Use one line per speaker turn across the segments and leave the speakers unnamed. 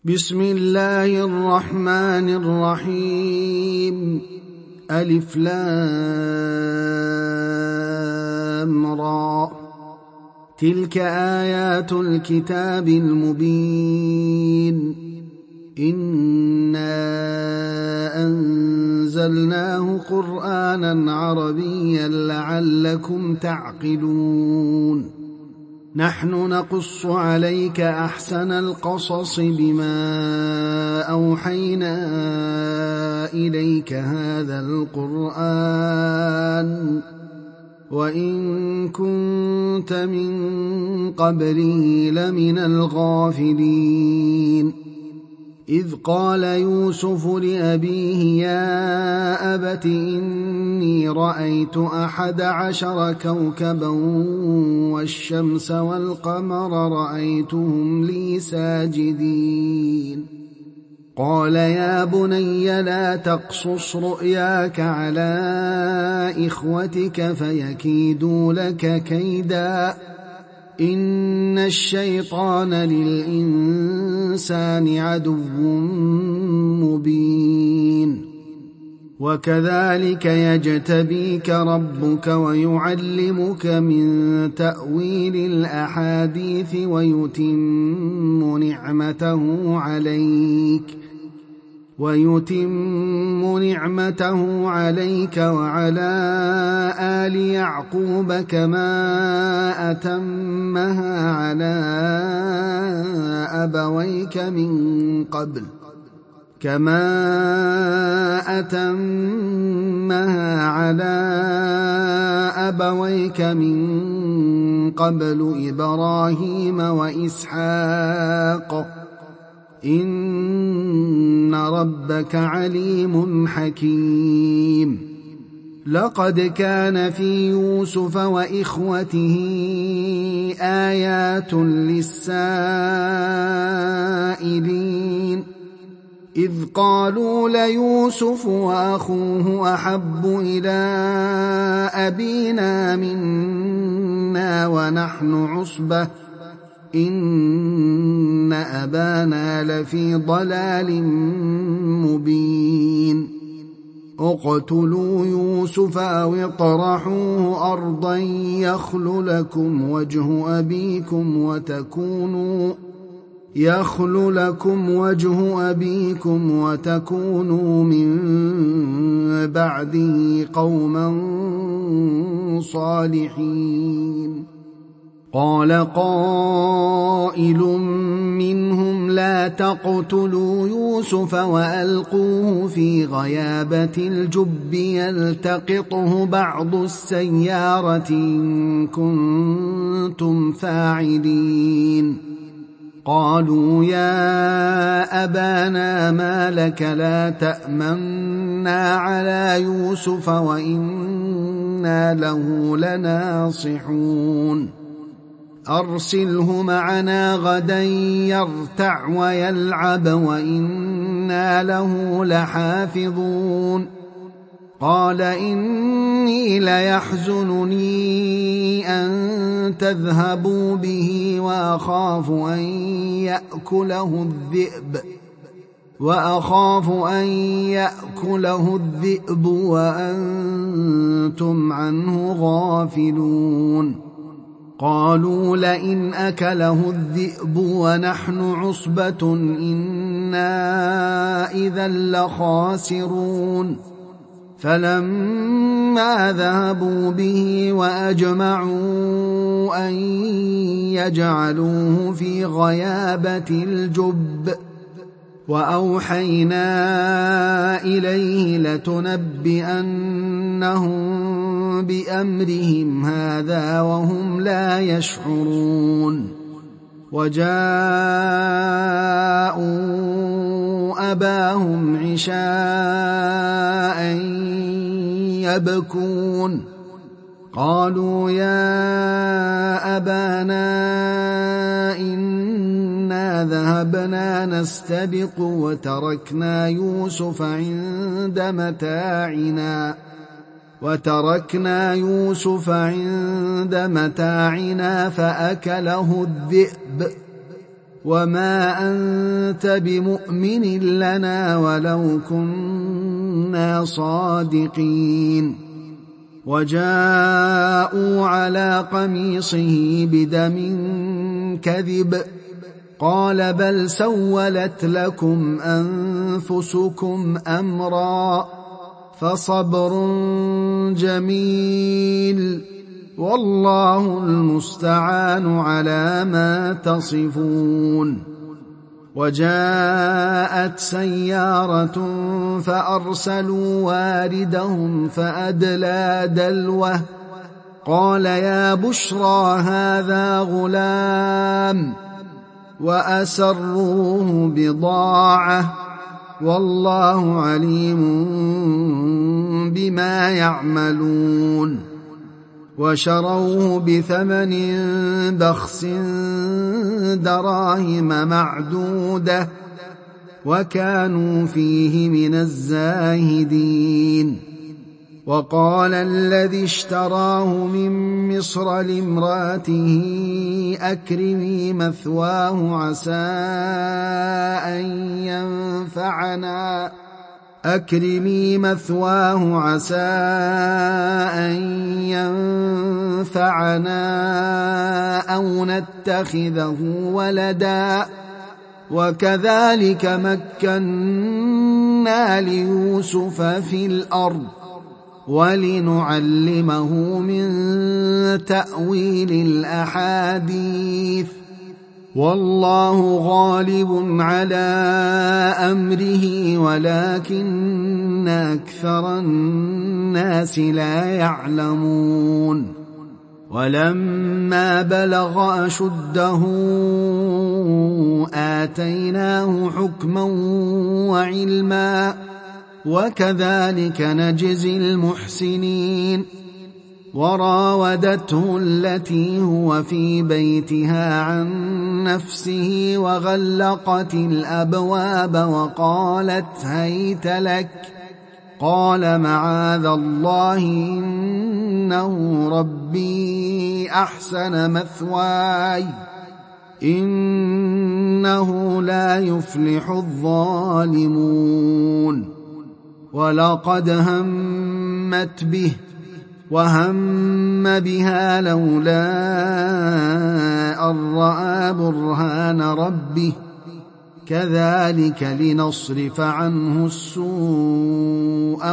بسم الله الرحمن الرحيم. ألف لام را. تلك آيات الكتاب المبين. إنا أنزلناه قرآنا عربيا لعلكم تعقلون. نحن نقص عليك أحسن القصص بما أوحينا إليك هذا القرآن وإن كنت من قبله لمن الغافلين. إذ قال يوسف لأبيه يا أبت إني رأيت 11 كوكبا والشمس والقمر رأيتهم لي ساجدين. قال يا بني لا تقصص رؤياك على إخوتك فيكيدوا لك كيدا إن الشيطان للإنسان عدو مبين. وكذلك يجتبيك ربك ويعلمك من تأويل الأحاديث ويتم نعمته عليك وعلى آل يعقوب كما أتمها على أبويك من قبل إبراهيم وإسحاق إن ربك عليم حكيم. لقد كان في يوسف وإخوته آيات للسائلين إذ قالوا ليوسف وأخوه أحب إلى أبينا منا ونحن عصبة إن أبانا لفي ضلال مبين. اقتلوا يوسف أو اطرحوه أرضا يخل لكم وجه أبيكم وتكونوا من بعده قوما صالحين. قال قائل منهم لا تقتلوا يوسف وألقوه في غيابة الجب يلتقطه بعض السيارة إن كنتم فاعلين. قالوا يا أبانا ما لك لا تأمنا على يوسف وإنا له لناصحون. أرسله معنا غدا يرتع ويلعب وإنا له لحافظون. قال إني ليحزنني أن تذهبوا به وأخاف أن يأكله الذئب وأنتم عنه غافلون. قالوا لئن أكله الذئب ونحن عصبة إنا إذا لخاسرون. فلما ذهبوا به وأجمعوا أن يجعلوه في غيابة الجب وأوحينا إليه لتنبئنهم بأمرهم هذا وهم لا يشعرون. وجاءوا أباهم عشاء يبكون. قالوا يا أبانا إنا ذهبنا نستبق وتركنا يوسف عند متاعنا فأكله الذئب وما أنت بمؤمن لنا ولو كنا صادقين. وجاءوا على قميصه بدم كذب قال بل سولت لكم أنفسكم أمرا فصبر جميل والله المستعان على ما تصفون. وجاءت سيارة فأرسلوا واردهم فأدلى دلوه قال يا بشرى هذا غلام وأسروه بضاعة والله عليم بما يعملون. وشروه بثمن بخس دراهم معدودة وكانوا فيه من الزاهدين. وقال الذي اشتراه من مصر لامرأته أكرمي مثواه عسى أن ينفعنا أو نتخذه ولدا وكذلك مكنا ليوسف في الأرض ولنعلمه من تأويل الأحاديث والله غالب على أمره ولكن أكثر الناس لا يعلمون. ولما بلغ أشده آتيناه حكما وعلما وكذلك نجزي المحسنين. وراودته التي هو في بيتها عن نفسه وغلقت الأبواب وقالت هيت لك قال معاذ الله إنه ربي أحسن مثواي إنه لا يفلح الظالمون. ولقد همت به وهم بها لولا أن رأى برهان ربه كذلك لنصرف عنه السوء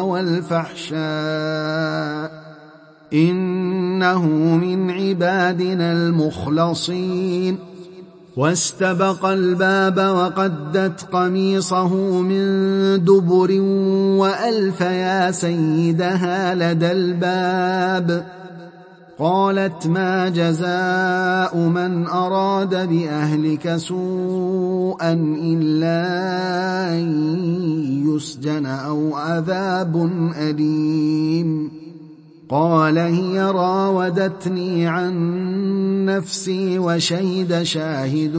والفحشاء إنه من عبادنا المخلصين. واستبق الباب وقدت قميصه من دبر وألف يا سيدها لدى الباب قالت ما جزاء من أراد بأهلك سوءا إلا أن يسجن أو عذاب أليم. قال هي راودتني عن نفسي وشهد شاهد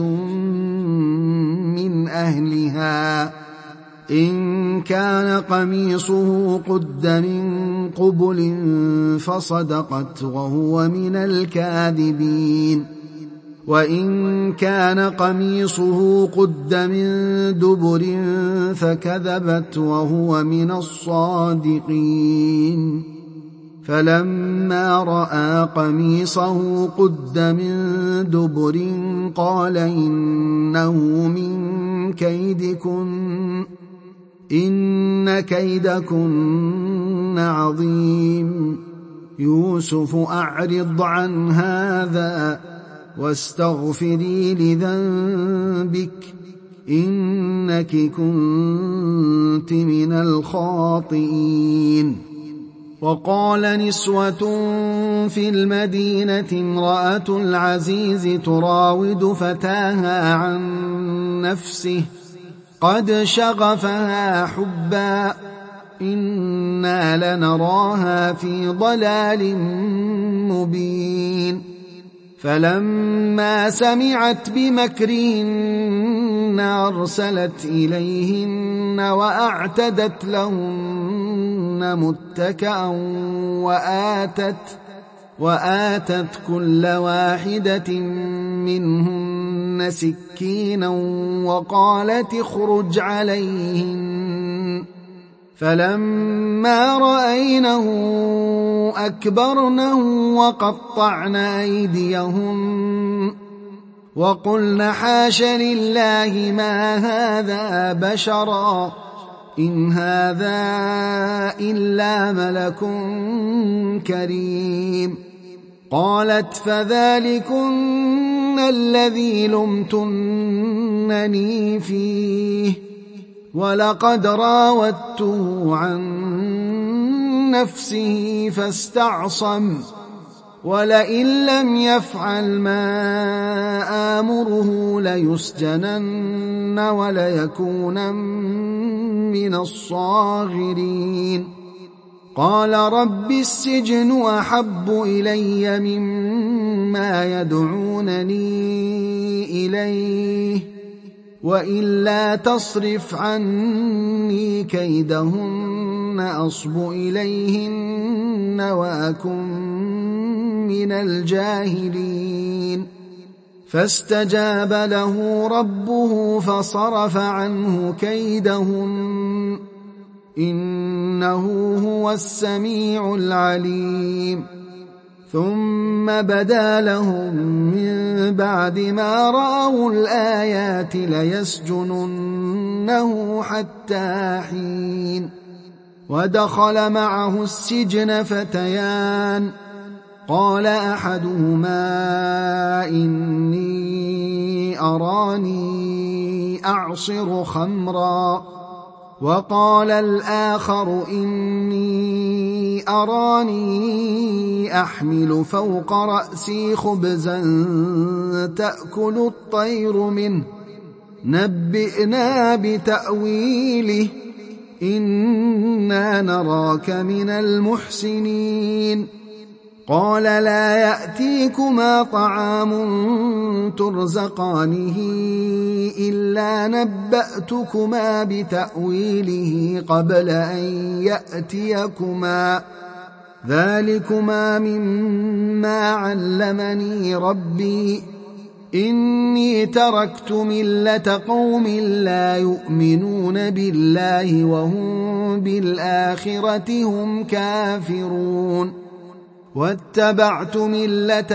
من أهلها إن كان قميصه قد من قبل فصدقت وهو من الكاذبين وإن كان قميصه قد من دبر فكذبت وهو من الصادقين. فلما رأى قميصه قد من دبر قال إنه من كيدكن إن كيدكن عظيم. يوسف أعرض عن هذا واستغفري لذنبك إنك كنت من الخاطئين. وقال نسوة في المدينة امرأة العزيز تراود فتاها عن نفسه قد شغفها حبا إنا لنراها في ضلال مبين. فلما سمعت بمكرهن أرسلت إليهن وأعتدت لهن متكئا وآتت كل واحدة منهن عليهن سكينا وقالت اخرج عليهن فلما رأينه أكبرنه وقطعن أيديهن وقلن حاش لله ما هذا بشرا إن هذا إلا ملك كريم. قالت فذلكن الذي لمتنني فيه ولقد راودته عن نفسه فاستعصم ولئن لم يفعل ما آمره ليسجنن وليكونن من الصاغرين. قال رب السجن أحب إلي مما يدعونني إليه وإلا تصرف عني كيدهن أصب إليهن وأكن من الجاهلين. فاستجاب له ربه فصرف عنه كيدهن إنه هو السميع العليم. ثم بدا لهم من بعد ما رأوا الآيات ليسجننه حتى حين. ودخل معه السجن فتيان قال أحدهما إني أراني أعصر خمرا وقال الآخر إني أراني أحمل فوق رأسي خبزا تأكل الطير منه نبئنا بتأويله إنا نراك من المحسنين. قال لا يأتيكما طعام ترزقانه إلا نبأتكما بتأويله قبل أن يأتيكما ذلكما مما علمني ربي إني تركت ملة قوم لا يؤمنون بالله وهم بالآخرة هم كافرون واتبعت ملة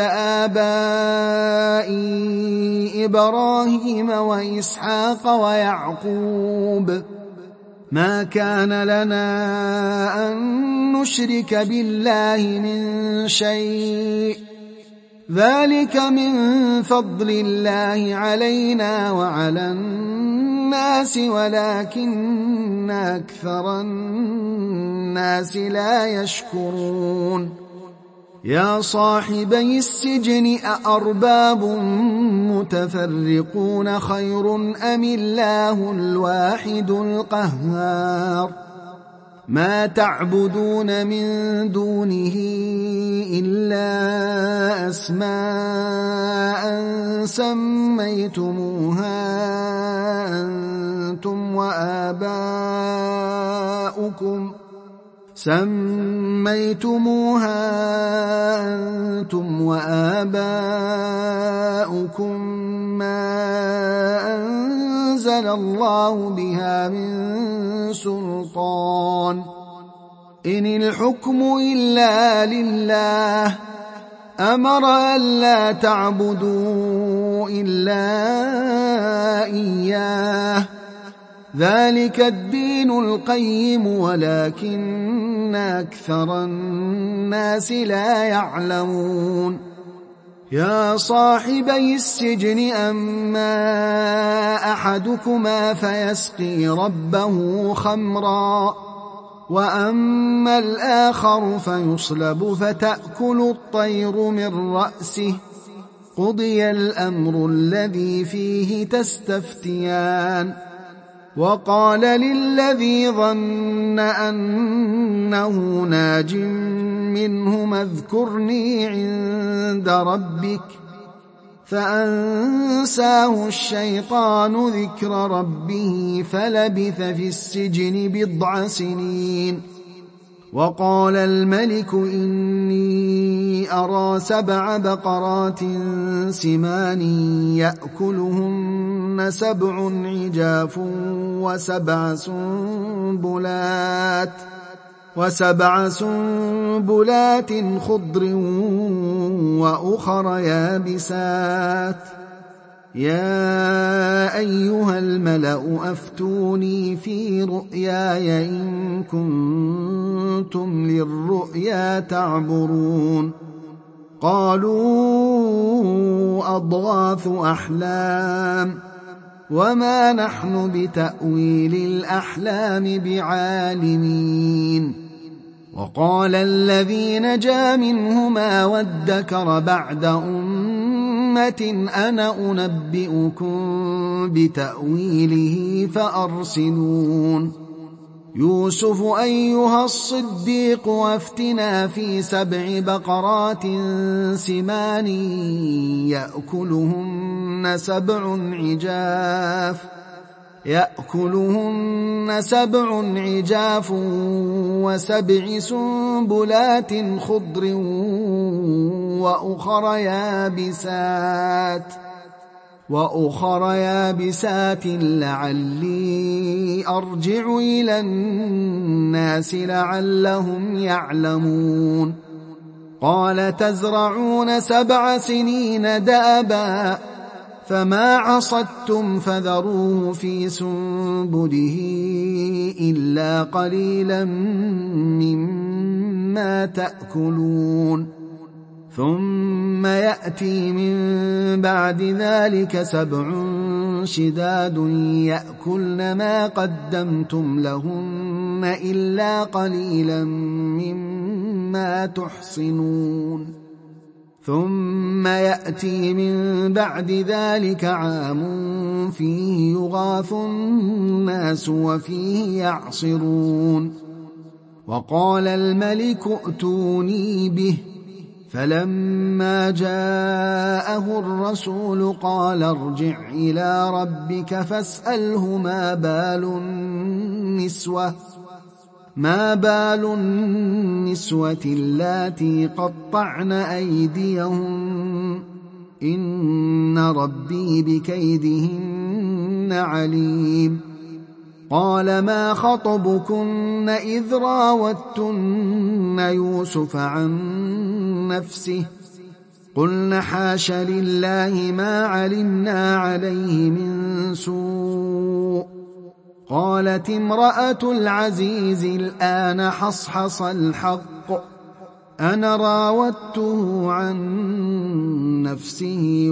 آبائي إبراهيم وإسحاق ويعقوب ما كان لنا أن نشرك بالله من شيء ذلك من فضل الله علينا وعلى الناس ولكن أكثر الناس لا يشكرون. يا صاحبي السجن أأرباب متفرقون خير أم الله الواحد القهار ما تعبدون من دونه إلا أسماء سميتموها أنتم وآباؤكم ما أنزل الله بها من سلطان إن الحكم إلا لله أمر ألا تعبدوا إلا إياه ذلك الدين القيم ولكن أكثر الناس لا يعلمون. يا صاحبي السجن أما أحدكما فيسقي ربه خمرا وأما الآخر فيصلب فتأكل الطير من رأسه قضي الأمر الذي فيه تستفتيان. وقال للذي ظن أنه ناج منهما اذكرني عند ربك فأنساه الشيطان ذكر ربه فلبث في السجن 9 سنين. وقال الملك إني أرى 7 بقرات سمان يأكلهن 7 عجاف و7 سنبلات خضر وأخر يابسات يا أيها الملأ أفتوني في رؤياي إن كنتم للرؤيا تعبرون قالوا أضغاث أحلام وما نحن بتأويل الأحلام بعالمين وقال الذي نجا منهما وادكر بعد أمة أنا أنبئكم بتأويله فأرسلون يوسف أيها الصديق وافتنا في 7 بقرات سمان يأكلهن 7 عجاف و7 سنبلات خضر وأخر يابسات لعلي أرجع إلى الناس لعلهم يعلمون قال تزرعون 7 سنين دأبا فما عصدتم فذروه في سنبله إلا قليلا مما تأكلون ثم يأتي من بعد ذلك 7 شداد يأكلن ما قدمتم لهن إلا قليلا مما تحصنون ثم يأتي من بعد ذلك عام فيه يغاث الناس وفيه يعصرون وقال الملك ائتوني به فلما جاءه الرسول قال ارجع إلى ربك فاسأله ما بال النسوة اللاتي قطعن أيديهن إن ربي بكيدهن عليم قال ما خطبكن إذ راوتن يوسف عن نفسه قلن حاش لله ما علمنا عليه من سوء قالت امرأة العزيز الآن حصحص الحق أنا راودته عن نفسه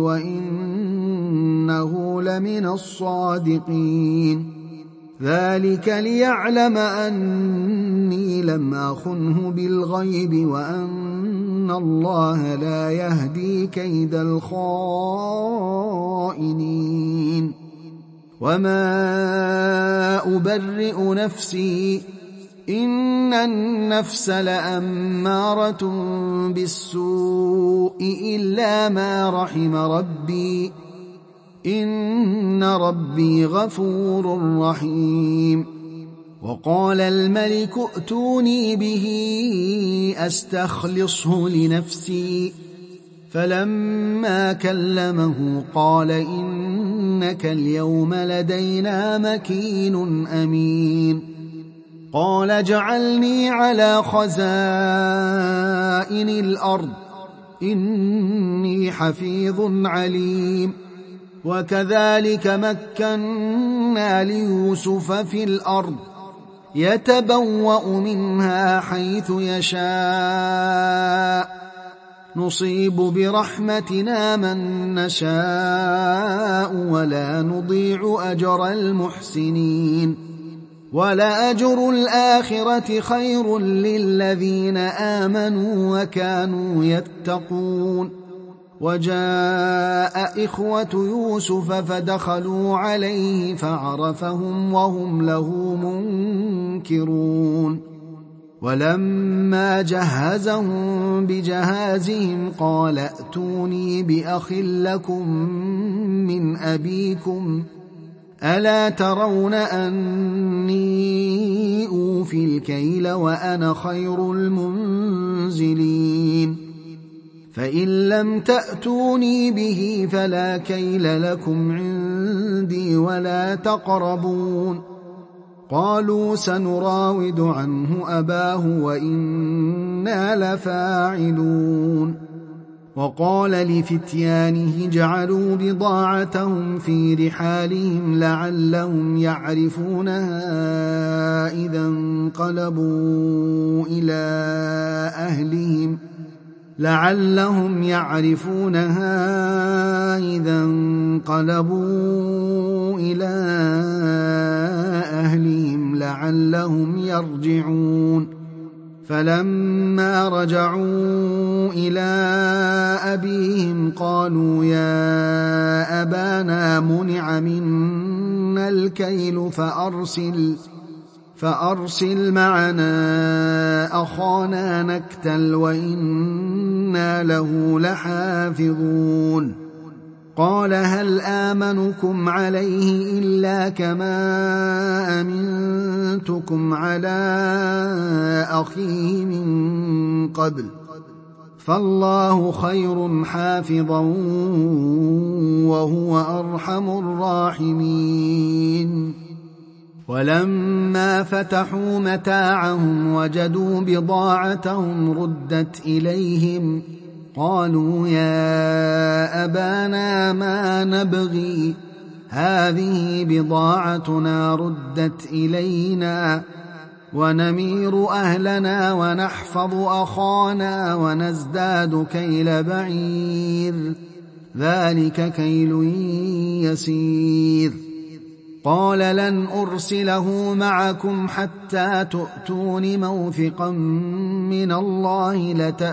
وإنه لمن الصادقين ذلك ليعلم أني لم أخنه بالغيب وأن الله لا يهدي كيد الخائنين وما أبرئ نفسي إن النفس لأمارة بالسوء إلا ما رحم ربي إن ربي غفور رحيم وقال الملك ائتوني به أستخلصه لنفسي فلما كلمه قال إنك اليوم لدينا مكين أمين قال اجعلني على خزائن الأرض إني حفيظ عليم وكذلك مكنا ليوسف في الأرض يتبوأ منها حيث يشاء نصيب برحمتنا من نشاء ولا نضيع أجر المحسنين ولأجر الآخرة خير للذين آمنوا وكانوا يتقون وجاء إخوة يوسف فدخلوا عليه فعرفهم وهم له منكرون ولما جهزهم بجهازهم قال ائتوني بأخ لكم من أبيكم ألا ترون أني أوفي الكيل وأنا خير المنزلين فإن لم تأتوني به فلا كيل لكم عندي ولا تقربون قالوا سنراود عنه أباه وإنا لفاعلون وقال لفتيانه اجعلوا بضاعتهم في رحالهم لعلهم يعرفونها إذا انقلبوا إلى أهلهم لعلهم يرجعون فلما رجعوا إلى أبيهم قالوا يا أبانا منع منا الكيل فأرسل معنا أخانا نكتل وإنا له لحافظون قال هل آمنكم عليه إلا كما أمنتكم على أخيه من قبل فالله خير حافظا وهو أرحم الراحمين ولما فتحوا متاعهم وجدوا بضاعتهم ردت إليهم قالوا يا أبانا ما نبغي هذه بضاعتنا ردت إلينا ونمير أهلنا ونحفظ أخانا ونزداد كيل بعير ذلك كيل يسير قال لن أرسله معكم حتى تؤتون موثقا من الله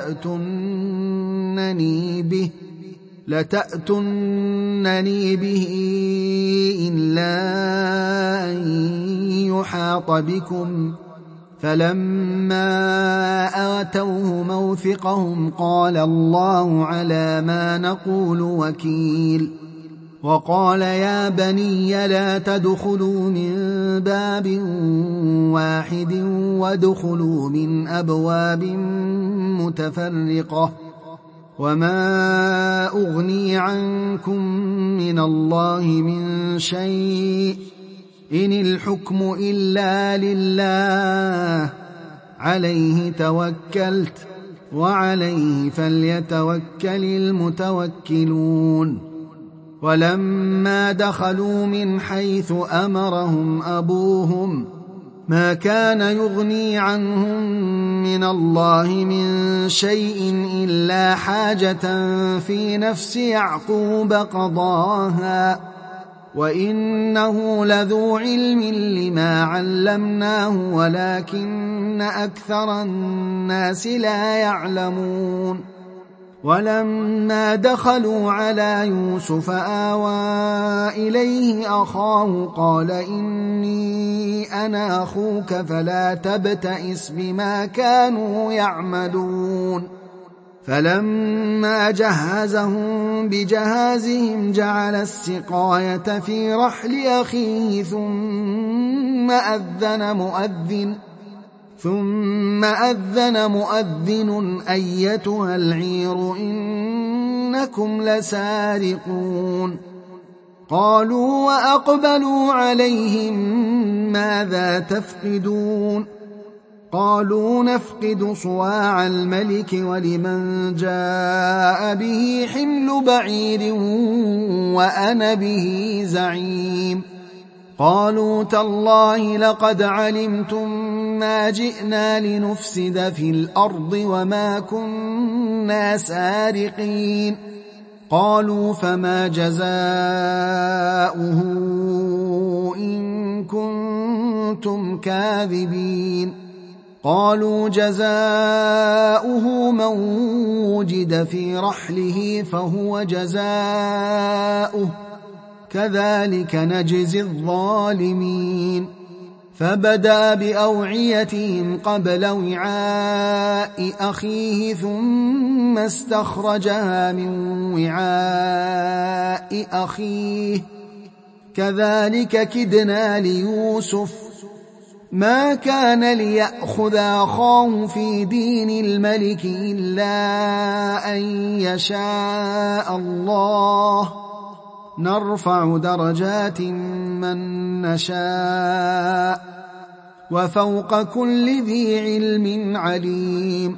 لتأتنني به إلا أن يحاط بكم فلما آتوه موثقهم قال الله على ما نقول وكيل وقال يا بني لا تدخلوا من باب واحد وادخلوا من أبواب متفرقة وما أغني عنكم من الله من شيء إن الحكم إلا لله عليه توكلت وعليه فليتوكل المتوكلون ولما دخلوا من حيث أمرهم أبوهم ما كان يغني عنهم من الله من شيء إلا حاجة في نفس يعقوب قضاها وإنه لذو علم لما علمناه ولكن أكثر الناس لا يعلمون ولما دخلوا على يوسف آوى إليه أخاه قال إني أنا أخوك فلا تبتئس بما كانوا يعملون فلما جهزهم بجهازهم جعل السقاية في رحل أخيه ثم أذن مؤذن أيتها العير إنكم لسارقون قالوا وأقبلوا عليهم ماذا تفقدون قالوا نفقد صواع الملك ولمن جاء به حمل بعير وأنا به زعيم قالوا تالله لقد علمتم ما جئنا لنفسد في الأرض وما كنا سارقين قالوا فما جزاؤه إن كنتم كاذبين قالوا جزاؤه من وجد في رحله فهو جزاؤه كذلك نجزي الظالمين فبدأ بأوعيتهم قبل وعاء أخيه ثم استخرجها من وعاء أخيه كذلك كدنا ليوسف ما كان ليأخذ أخاه في دين الملك إلا أن يشاء الله نرفع درجات من نشاء وفوق كل ذي علم عليم.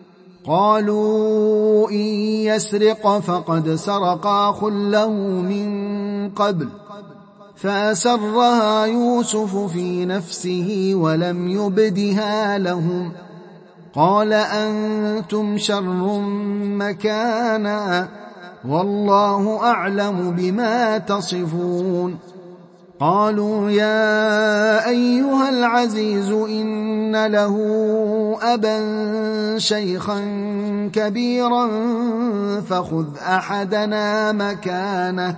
قالوا إن يسرق فقد سرق أخ له من قبل فأسرها يوسف في نفسه ولم يبدها لهم قال أنتم شر مكانا والله أعلم بما تصفون. قالوا يا أيها العزيز إن له أبا شيخا كبيرا فخذ أحدنا مكانه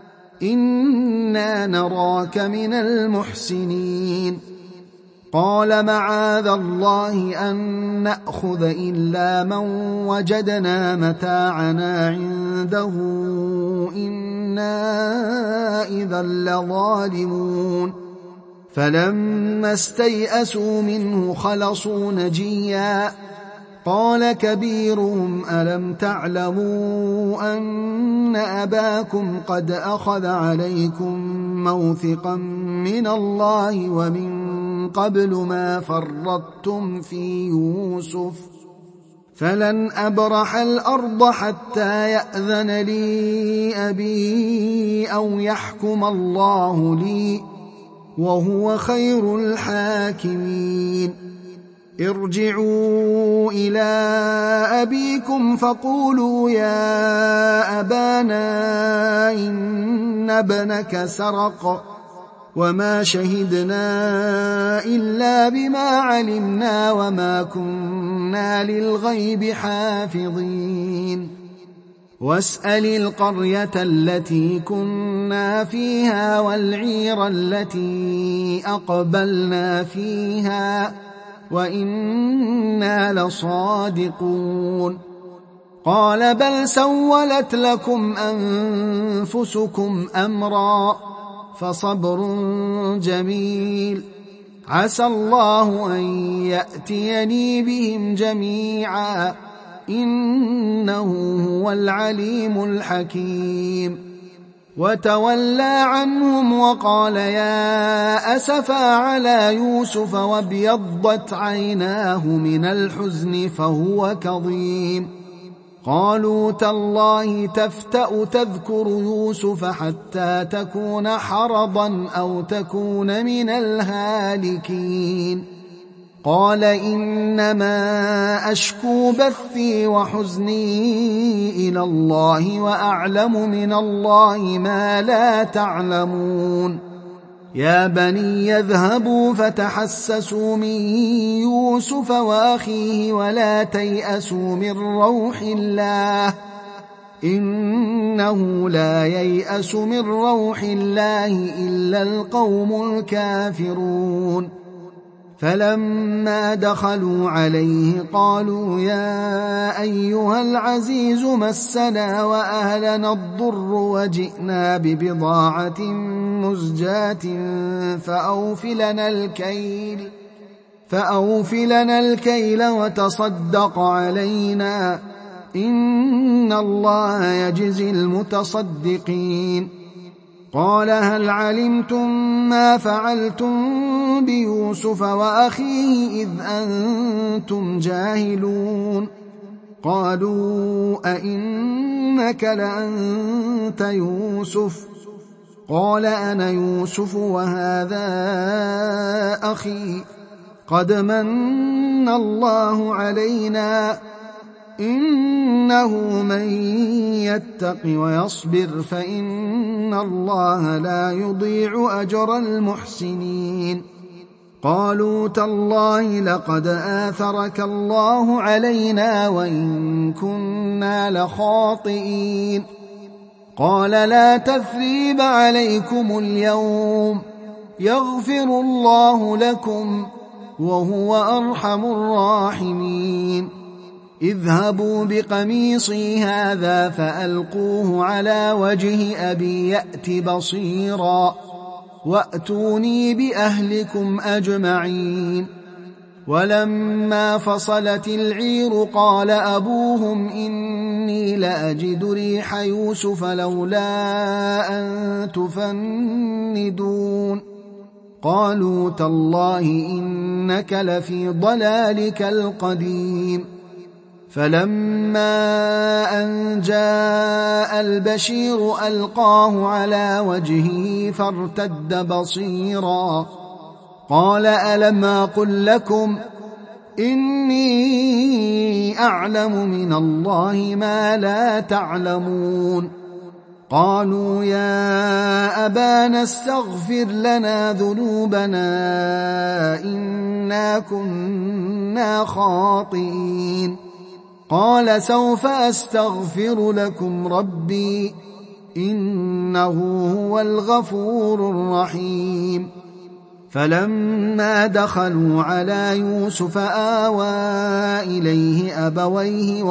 إنا نراك من المحسنين. قال معاذ الله أن نأخذ إلا من وجدنا متاعنا عنده إنا إذا لظالمون. فلما استيئسوا منه خلصوا نجيا قال كبيرهم ألم تعلموا أن أباكم قد أخذ عليكم موثقا من الله ومن قبل ما فرطتم في يوسف فلن أبرح الأرض حتى يأذن لي أبي أو يحكم الله لي وهو خير الحاكمين. ارجعوا إلى أبيكم فقولوا يا أبانا إن ابنك سرق وما شهدنا إلا بما علمنا وما كنا للغيب حافظين. واسأل القرية التي كنا فيها والعير التي أقبلنا فيها وإنا لصادقون. قال بل سولت لكم أنفسكم أمرا فصبر جميل عسى الله أن يأتيني بهم جميعا إنه هو العليم الحكيم. وتولى عنهم وقال يا أسفا على يوسف وابيضت عيناه من الحزن فهو كظيم. قالوا تالله تفتأ تذكر يوسف حتى تكون حرضا أو تكون من الهالكين. قال إنما أشكو بثي وحزني إلى الله وأعلم من الله ما لا تعلمون. يا بني يذهبوا فتحسسوا من يوسف وأخيه ولا تيأسوا من روح الله إنه لا ييأس من روح الله إلا القوم الكافرون. فلما دخلوا عليه قالوا يا أيها العزيز مسنا وأهلنا الضر وجئنا ببضاعة مزجاة فأوفلنا الكيل وتصدق علينا إن الله يجزي المتصدقين. قال هل علمتم ما فعلتم بيوسف وأخيه إذ أنتم جاهلون؟ قالوا أئنك لأنت يوسف؟ قال أنا يوسف وهذا أخي قد من الله علينا إنه من يتق ويصبر فإن الله لا يضيع أجر المحسنين. قالوا تالله لقد آثرك الله علينا وإن كنا لخاطئين. قال لا تثريب عليكم اليوم يغفر الله لكم وهو أرحم الراحمين. اذهبوا بقميصي هذا فألقوه على وجه أبي يأت بصيرا وأتوني بأهلكم أجمعين. ولما فصلت العير قال أبوهم إني لأجد ريح يوسف لولا أن تفندون. قالوا تالله إنك لفي ضلالك القديم. فلما أن جاء البشير ألقاه على وجهه فارتد بصيرا قال ألم أقل لكم إني أعلم من الله ما لا تعلمون. قالوا يا أبانا استغفر لنا ذنوبنا إنا كنا خاطئين. قال سوف أستغفر لكم ربي إنه هو الغفور الرحيم. فلما دخلوا على يوسف آوى إليه أبويه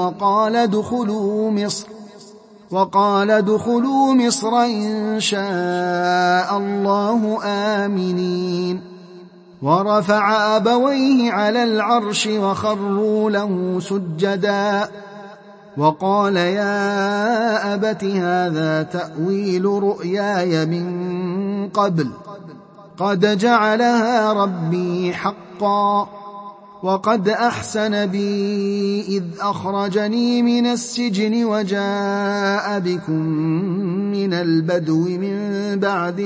وقال ادخلوا مصر إن شاء الله آمنين. ورفع أبويه على العرش وخروا له سجدا وقال يا أبت هذا تأويل رؤياي من قبل قد جعلها ربي حقا وقد أحسن بي إذ أخرجني من السجن وجاء بكم من البدو من بعد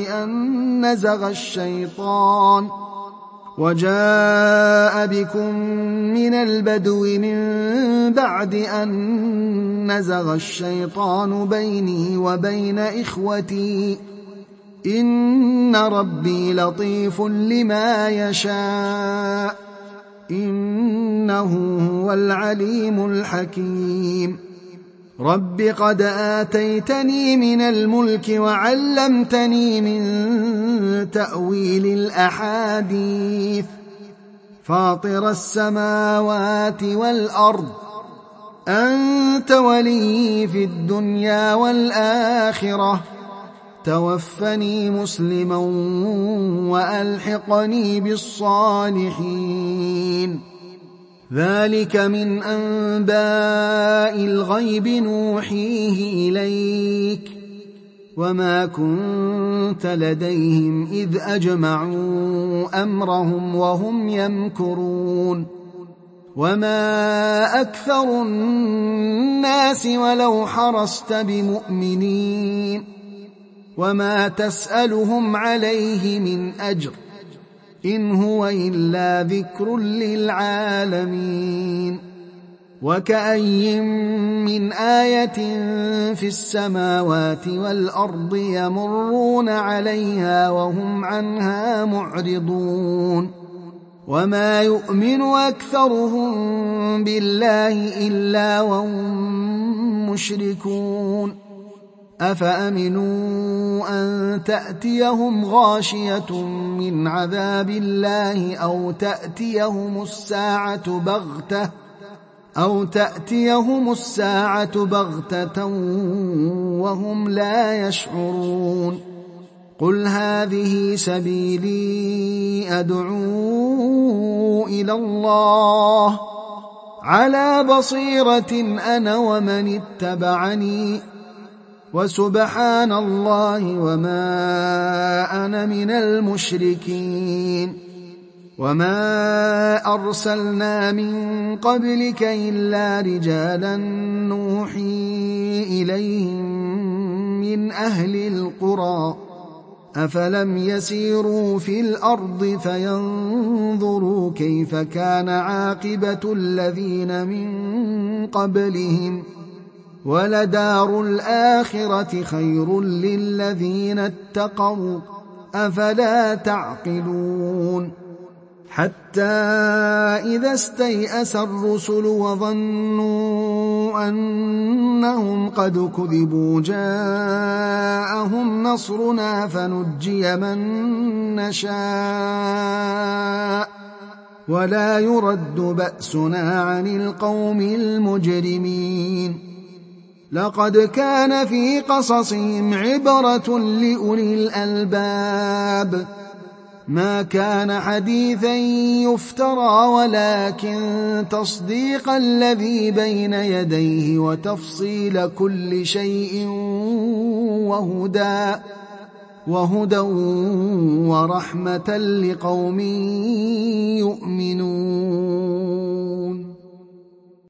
أن نزغ الشيطان بيني وبين إخوتي إن ربي لطيف لما يشاء إنه هو العليم الحكيم. رب قد آتيتني من الملك وعلمتني من تأويل الأحاديث فاطر السماوات والأرض أنت ولي في الدنيا والآخرة توفني مسلما وألحقني بالصالحين. ذلك من أنباء الغيب نوحيه إليك وما كنت لديهم إذ أجمعوا أمرهم وهم يمكرون. وما أكثر الناس ولو حرصت بمؤمنين وما تسألهم عليه من أجر إن هو إلا ذكر للعالمين. وكأي من آية في السماوات والأرض يمرون عليها وهم عنها معرضون. وما يؤمن أكثرهم بالله إلا وهم مشركون. أفأمنوا أن تأتيهم غاشية من عذاب الله أو تأتيهم الساعة بغتة وهم لا يشعرون. قل هذه سبيلي أدعو إلى الله على بصيرة أنا ومن اتبعني وسبحان الله وما أنا من المشركين. وما أرسلنا من قبلك إلا رجالا نوحي إليهم من أهل القرى أفلم يسيروا في الأرض فينظروا كيف كان عاقبة الذين من قبلهم ولدار الآخرة خير للذين اتقوا أفلا تعقلون. حتى إذا استيأس الرسل وظنوا أنهم قد كذبوا جاءهم نصرنا فنجي من نشاء ولا يرد بأسنا عن القوم المجرمين. لقد كان في قصصهم عبرة لأولي الألباب ما كان حديثا يفترى ولكن تصديق الذي بين يديه وتفصيل كل شيء وهدى ورحمة لقوم يؤمنون.